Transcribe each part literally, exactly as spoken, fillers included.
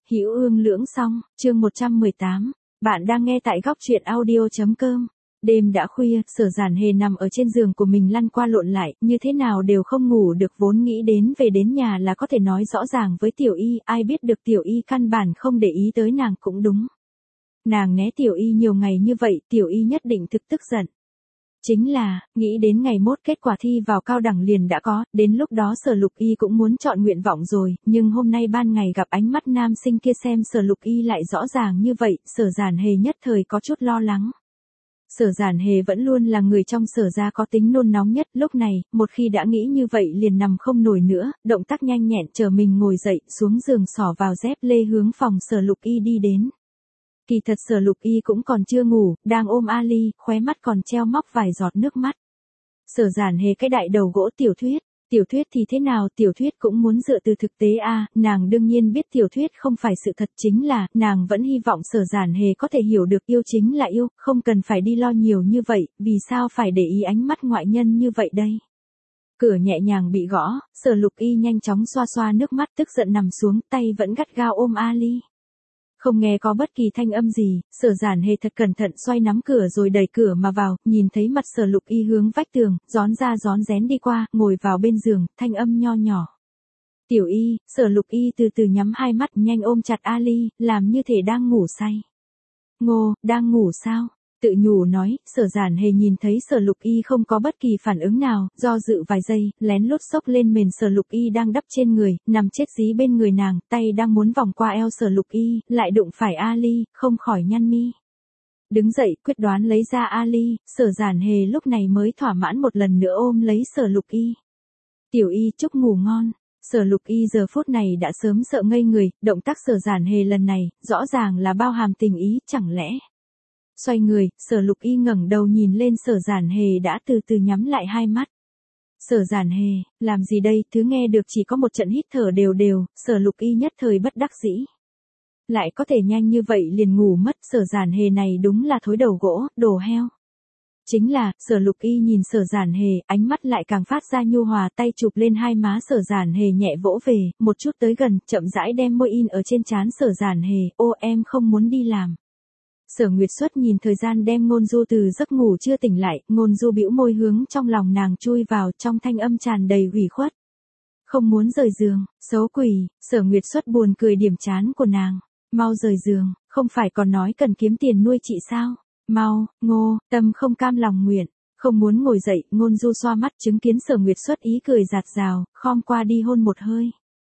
Hữu Ương Lưỡng Song, chương một trăm mười tám. Bạn đang nghe tại góc truyện audio.com. Đêm đã khuya, Sở Giản Hề nằm ở trên giường của mình lăn qua lộn lại, như thế nào đều không ngủ được, vốn nghĩ đến về đến nhà là có thể nói rõ ràng với Tiểu Y, ai biết được Tiểu Y căn bản không để ý tới nàng cũng đúng. Nàng né Tiểu Y nhiều ngày như vậy, Tiểu Y nhất định thực tức giận. Chính là, nghĩ đến ngày mốt kết quả thi vào cao đẳng liền đã có, đến lúc đó Sở Lục Y cũng muốn chọn nguyện vọng rồi, nhưng hôm nay ban ngày gặp ánh mắt nam sinh kia xem Sở Lục Y lại rõ ràng như vậy, Sở Giản Hề nhất thời có chút lo lắng. Sở Giản Hề vẫn luôn là người trong Sở gia có tính nôn nóng nhất, lúc này, một khi đã nghĩ như vậy liền nằm không nổi nữa, động tác nhanh nhẹn chờ mình ngồi dậy, xuống giường xỏ vào dép lê hướng phòng Sở Lục Y đi đến. Kỳ thật Sở Lục Y cũng còn chưa ngủ, đang ôm Ali, khóe mắt còn treo móc vài giọt nước mắt. Sở Giản Hề cái đại đầu gỗ tiểu thuyết, tiểu thuyết thì thế nào, tiểu thuyết cũng muốn dựa từ thực tế a, à, nàng đương nhiên biết tiểu thuyết không phải sự thật, chính là, nàng vẫn hy vọng Sở Giản Hề có thể hiểu được yêu chính là yêu, không cần phải đi lo nhiều như vậy, vì sao phải để ý ánh mắt ngoại nhân như vậy đây. Cửa nhẹ nhàng bị gõ, Sở Lục Y nhanh chóng xoa xoa nước mắt tức giận nằm xuống, tay vẫn gắt gao ôm Ali. Không nghe có bất kỳ thanh âm gì, Sở Giản Hề thật cẩn thận xoay nắm cửa rồi đẩy cửa mà vào, nhìn thấy mặt Sở Lục Y hướng vách tường, rón ra rón rén đi qua, ngồi vào bên giường, thanh âm nho nhỏ. Tiểu Y, Sở Lục Y từ từ nhắm hai mắt nhanh ôm chặt Ali, làm như thể đang ngủ say. Ngô, đang ngủ sao? Tự nhủ nói, Sở Giản Hề nhìn thấy Sở Lục Y không có bất kỳ phản ứng nào, do dự vài giây, lén lút xốc lên mền Sở Lục Y đang đắp trên người, nằm chết dí bên người nàng, tay đang muốn vòng qua eo Sở Lục Y, lại đụng phải Ali, không khỏi nhăn mi. Đứng dậy, quyết đoán lấy ra Ali, Sở Giản Hề lúc này mới thỏa mãn một lần nữa ôm lấy Sở Lục Y. Tiểu Y chúc ngủ ngon. Sở Lục Y giờ phút này đã sớm sợ ngây người, động tác Sở Giản Hề lần này, rõ ràng là bao hàm tình ý, chẳng lẽ. Xoay người, Sở Lục Y ngẩng đầu nhìn lên Sở Giản Hề đã từ từ nhắm lại hai mắt. Sở Giản Hề, làm gì đây, thứ nghe được chỉ có một trận hít thở đều đều, Sở Lục Y nhất thời bất đắc dĩ. Lại có thể nhanh như vậy liền ngủ mất, Sở Giản Hề này đúng là thối đầu gỗ, đồ heo. Chính là, Sở Lục Y nhìn Sở Giản Hề, ánh mắt lại càng phát ra nhu hòa, tay chụp lên hai má Sở Giản Hề nhẹ vỗ về, một chút tới gần, chậm rãi đem môi in ở trên trán Sở Giản Hề, ô em không muốn đi làm. Sở Nguyệt Xuất nhìn thời gian đem Ngôn Du từ giấc ngủ chưa tỉnh lại, Ngôn Du bĩu môi hướng trong lòng nàng chui vào, trong thanh âm tràn đầy ủy khuất. Không muốn rời giường, xấu quỷ, Sở Nguyệt Xuất buồn cười điểm trán của nàng. Mau rời giường, không phải còn nói cần kiếm tiền nuôi chị sao? Mau, Ngô, Tâm không cam lòng nguyện, không muốn ngồi dậy, Ngôn Du xoa mắt chứng kiến Sở Nguyệt Xuất ý cười giạt rào, khom qua đi hôn một hơi.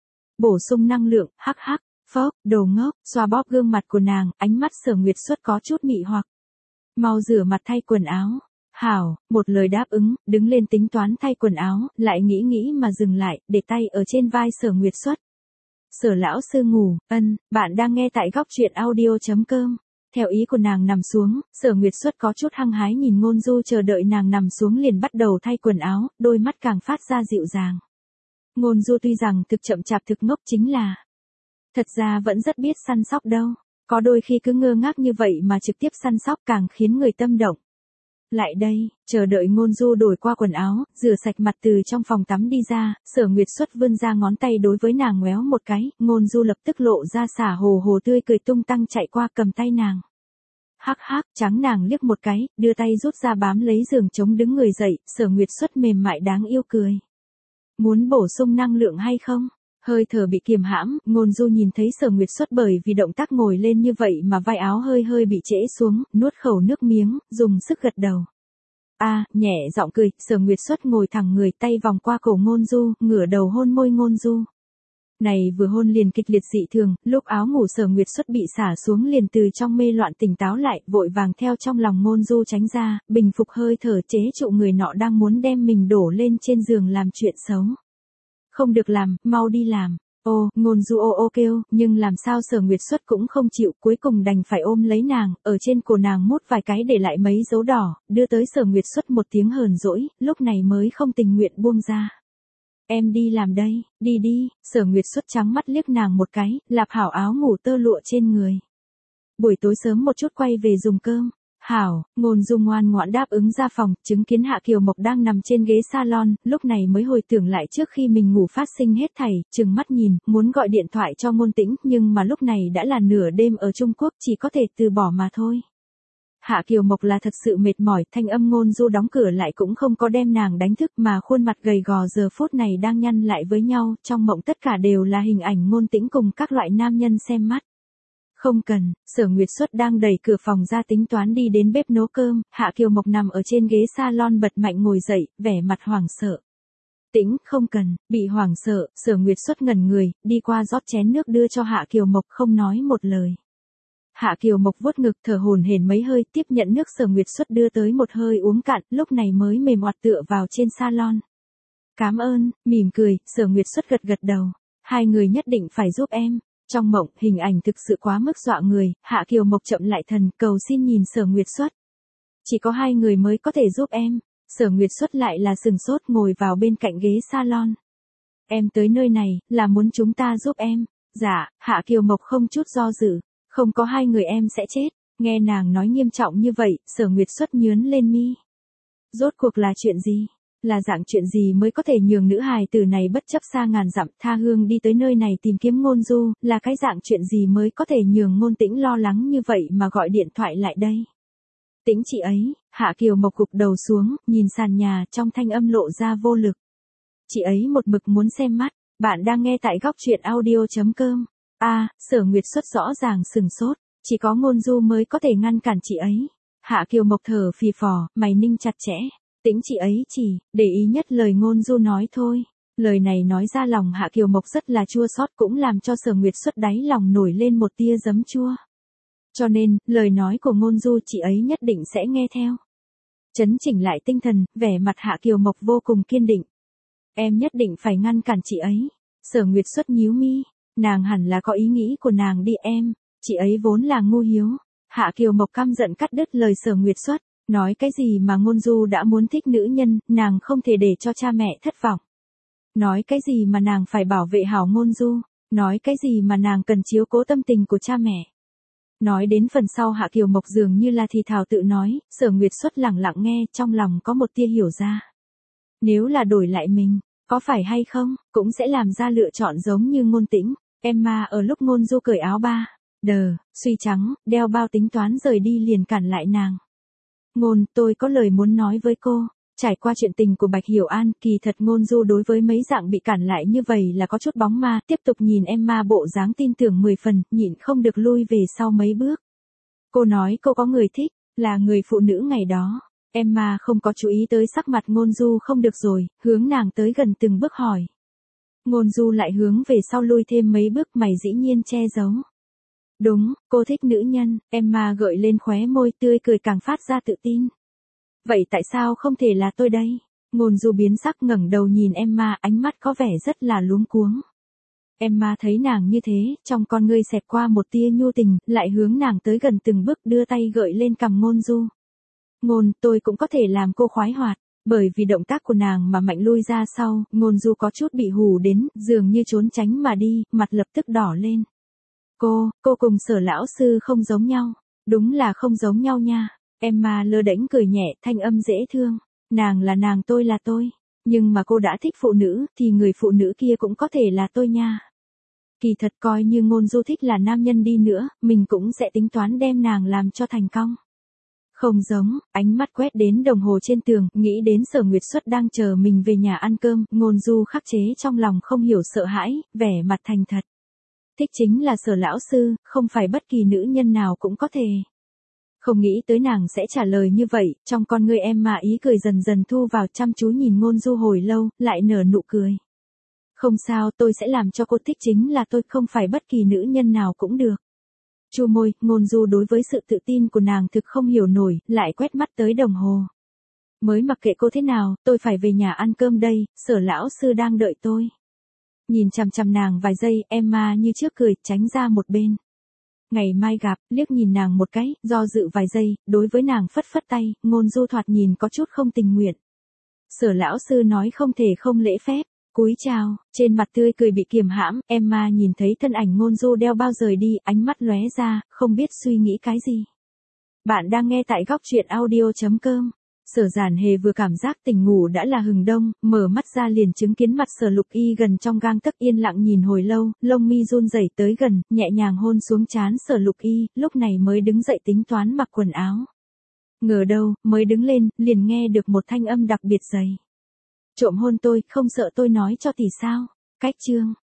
Bổ sung năng lượng, hắc hắc. Phốc, đồ ngốc, xoa bóp gương mặt của nàng, ánh mắt Sở Nguyệt Xuất có chút mị hoặc. Mau rửa mặt thay quần áo. Hảo, một lời đáp ứng, đứng lên tính toán thay quần áo, lại nghĩ nghĩ mà dừng lại, để tay ở trên vai Sở Nguyệt Xuất. Sở lão sư ngủ, ân, bạn đang nghe tại góc truyện audio.com. Theo ý của nàng nằm xuống, Sở Nguyệt Xuất có chút hăng hái nhìn Ngôn Du chờ đợi nàng nằm xuống liền bắt đầu thay quần áo, đôi mắt càng phát ra dịu dàng. Ngôn Du tuy rằng thực chậm chạp thực ngốc chính là thật ra vẫn rất biết săn sóc đâu, có đôi khi cứ ngơ ngác như vậy mà trực tiếp săn sóc càng khiến người tâm động. Lại đây, chờ đợi Ngôn Du đổi qua quần áo, rửa sạch mặt từ trong phòng tắm đi ra, Sở Nguyệt Xuất vươn ra ngón tay đối với nàng ngoéo một cái, Ngôn Du lập tức lộ ra xả hồ hồ tươi cười tung tăng chạy qua cầm tay nàng. Hắc hắc, trắng nàng liếc một cái, đưa tay rút ra bám lấy giường chống đứng người dậy, Sở Nguyệt Xuất mềm mại đáng yêu cười. Muốn bổ sung năng lượng hay không? Hơi thở bị kiềm hãm, Ngôn Du nhìn thấy Sở Nguyệt Xuất bởi vì động tác ngồi lên như vậy mà vai áo hơi hơi bị trễ xuống, nuốt khẩu nước miếng, dùng sức gật đầu. A, à, nhẹ giọng cười, Sở Nguyệt Xuất ngồi thẳng người, tay vòng qua cổ Ngôn Du, ngửa đầu hôn môi Ngôn Du. Này vừa hôn liền kịch liệt dị thường, lúc áo ngủ Sở Nguyệt Xuất bị xả xuống liền từ trong mê loạn tỉnh táo lại, vội vàng theo trong lòng Ngôn Du tránh ra, bình phục hơi thở chế trụ người nọ đang muốn đem mình đổ lên trên giường làm chuyện xấu. Không được làm, mau đi làm. Ô, Ngôn Du ô ô kêu, nhưng làm sao Sở Nguyệt Xuất cũng không chịu, cuối cùng đành phải ôm lấy nàng, ở trên cổ nàng mút vài cái để lại mấy dấu đỏ, đưa tới Sở Nguyệt Xuất một tiếng hờn dỗi, lúc này mới không tình nguyện buông ra. Em đi làm đây, đi đi, Sở Nguyệt Xuất trắng mắt liếc nàng một cái, lạp hảo áo ngủ tơ lụa trên người. Buổi tối sớm một chút quay về dùng cơm. Hảo, Ngôn Du ngoan ngoãn đáp ứng ra phòng, chứng kiến Hạ Kiều Mộc đang nằm trên ghế salon, lúc này mới hồi tưởng lại trước khi mình ngủ phát sinh hết thảy, trừng mắt nhìn, muốn gọi điện thoại cho Ngôn Tĩnh, nhưng mà lúc này đã là nửa đêm ở Trung Quốc, chỉ có thể từ bỏ mà thôi. Hạ Kiều Mộc là thật sự mệt mỏi, thanh âm Ngôn Du đóng cửa lại cũng không có đem nàng đánh thức, mà khuôn mặt gầy gò giờ phút này đang nhăn lại với nhau, trong mộng tất cả đều là hình ảnh Ngôn Tĩnh cùng các loại nam nhân xem mắt. Không cần, Sở Nguyệt Xuất đang đẩy cửa phòng ra tính toán đi đến bếp nấu cơm, Hạ Kiều Mộc nằm ở trên ghế salon bật mạnh ngồi dậy, vẻ mặt hoảng sợ. Tĩnh, không cần, bị hoảng sợ, Sở Nguyệt Xuất ngẩn người, đi qua rót chén nước đưa cho Hạ Kiều Mộc không nói một lời. Hạ Kiều Mộc vuốt ngực thở hổn hển mấy hơi, tiếp nhận nước Sở Nguyệt Xuất đưa tới một hơi uống cạn, lúc này mới mềm oặt tựa vào trên salon. Cảm ơn, mỉm cười, Sở Nguyệt Xuất gật gật đầu. Hai người nhất định phải giúp em. Trong mộng, hình ảnh thực sự quá mức dọa người, Hạ Kiều Mộc chậm lại thần, cầu xin nhìn Sở Nguyệt Xuất. Chỉ có hai người mới có thể giúp em. Sở Nguyệt Xuất lại là sừng sốt ngồi vào bên cạnh ghế salon. Em tới nơi này, là muốn chúng ta giúp em. Dạ, Hạ Kiều Mộc không chút do dự. Không có hai người em sẽ chết. Nghe nàng nói nghiêm trọng như vậy, Sở Nguyệt Xuất nhướn lên mi. Rốt cuộc là chuyện gì? Là dạng chuyện gì mới có thể nhường nữ hài tử này bất chấp xa ngàn dặm tha hương đi tới nơi này tìm kiếm Ngôn Du, là cái dạng chuyện gì mới có thể nhường Ngôn Tĩnh lo lắng như vậy mà gọi điện thoại lại đây. Tĩnh chị ấy, Hạ Kiều Mộc gục đầu xuống, nhìn sàn nhà trong thanh âm lộ ra vô lực. Chị ấy một mực muốn xem mắt, bạn đang nghe tại góc truyện audio.com. A, Sở Nguyệt Xuất rõ ràng sừng sốt, chỉ có Ngôn Du mới có thể ngăn cản chị ấy. Hạ Kiều Mộc thở phì phò, mày ninh chặt chẽ. Tĩnh chị ấy chỉ, để ý nhất lời Ngôn Du nói thôi. Lời này nói ra lòng Hạ Kiều Mộc rất là chua xót cũng làm cho Sở Nguyệt Xuất đáy lòng nổi lên một tia giấm chua. Cho nên, lời nói của Ngôn Du chị ấy nhất định sẽ nghe theo. Chấn chỉnh lại tinh thần, vẻ mặt Hạ Kiều Mộc vô cùng kiên định. Em nhất định phải ngăn cản chị ấy. Sở Nguyệt Xuất nhíu mi, nàng hẳn là có ý nghĩ của nàng đi em, chị ấy vốn là ngu hiếu. Hạ Kiều Mộc căm giận cắt đứt lời Sở Nguyệt Xuất. Nói cái gì mà Ngôn Du đã muốn thích nữ nhân, nàng không thể để cho cha mẹ thất vọng. Nói cái gì mà nàng phải bảo vệ hảo Ngôn Du, nói cái gì mà nàng cần chiếu cố tâm tình của cha mẹ. Nói đến phần sau Hạ Kiều Mộc dường như là thì thào tự nói, Sở Nguyệt Xuất lẳng lặng nghe, trong lòng có một tia hiểu ra. Nếu là đổi lại mình, có phải hay không, cũng sẽ làm ra lựa chọn giống như Ngôn Tĩnh. Emma ở lúc Ngôn Du cởi áo ba, đờ, suy trắng, đeo bao tính toán rời đi liền cản lại nàng. Ngôn, tôi có lời muốn nói với cô. Trải qua chuyện tình của Bạch Hiểu An, kỳ thật Ngôn Du đối với mấy dạng bị cản lại như vậy là có chút bóng ma, tiếp tục nhìn Emma bộ dáng tin tưởng mười phần, nhịn không được lui về sau mấy bước. Cô nói cô có người thích, là người phụ nữ ngày đó. Emma không có chú ý tới sắc mặt Ngôn Du không được rồi, hướng nàng tới gần từng bước hỏi. Ngôn Du lại hướng về sau lui thêm mấy bước, mày dĩ nhiên che giấu. Đúng, cô thích nữ nhân, Emma gợi lên khóe môi tươi cười càng phát ra tự tin. Vậy tại sao không thể là tôi đây? Ngôn Du biến sắc ngẩng đầu nhìn Emma, ánh mắt có vẻ rất là luống cuống. Emma thấy nàng như thế, trong con ngươi xẹt qua một tia nhu tình, lại hướng nàng tới gần từng bước đưa tay gợi lên cằm Ngôn Du. Ngôn, tôi cũng có thể làm cô khoái hoạt. Bởi vì động tác của nàng mà mạnh lui ra sau, Ngôn Du có chút bị hù đến, dường như trốn tránh mà đi, mặt lập tức đỏ lên. Cô, cô cùng Sở lão sư không giống nhau. Đúng là không giống nhau nha. Emma lơ đễnh cười nhẹ, thanh âm dễ thương. Nàng là nàng, tôi là tôi. Nhưng mà cô đã thích phụ nữ, thì người phụ nữ kia cũng có thể là tôi nha. Kỳ thật coi như Ngôn Du thích là nam nhân đi nữa, mình cũng sẽ tính toán đem nàng làm cho thành công. Không giống, ánh mắt quét đến đồng hồ trên tường, nghĩ đến Sở Nguyệt Xuất đang chờ mình về nhà ăn cơm, Ngôn Du khắc chế trong lòng không hiểu sợ hãi, vẻ mặt thành thật. Thích chính là Sở lão sư, không phải bất kỳ nữ nhân nào cũng có thể. Không nghĩ tới nàng sẽ trả lời như vậy, trong con ngươi em mà ý cười dần dần thu vào, chăm chú nhìn Ngôn Du hồi lâu, lại nở nụ cười. Không sao, tôi sẽ làm cho cô thích chính là tôi, không phải bất kỳ nữ nhân nào cũng được. Chu môi, Ngôn Du đối với sự tự tin của nàng thực không hiểu nổi, lại quét mắt tới đồng hồ. Mới mặc kệ cô thế nào, tôi phải về nhà ăn cơm đây, Sở lão sư đang đợi tôi. Nhìn chằm chằm nàng vài giây, Emma như trước cười, tránh ra một bên. Ngày mai gặp, liếc nhìn nàng một cái, do dự vài giây, đối với nàng phất phất tay, Ngôn Du thoạt nhìn có chút không tình nguyện. Sở lão sư nói không thể không lễ phép, cúi chào, trên mặt tươi cười bị kiềm hãm, Emma nhìn thấy thân ảnh Ngôn Du đeo bao rời đi, ánh mắt lóe ra, không biết suy nghĩ cái gì. Bạn đang nghe tại góc chuyện audio chấm com. Sở Giản Hề vừa cảm giác tỉnh ngủ đã là hừng đông, mở mắt ra liền chứng kiến mặt Sở Lục Y gần trong gang tấc, yên lặng nhìn hồi lâu, lông mi run rẩy tới gần, nhẹ nhàng hôn xuống trán Sở Lục Y, lúc này mới đứng dậy tính toán mặc quần áo. Ngờ đâu, mới đứng lên, liền nghe được một thanh âm đặc biệt dày. Trộm hôn tôi, không sợ tôi nói cho tỷ sao? Cách chương.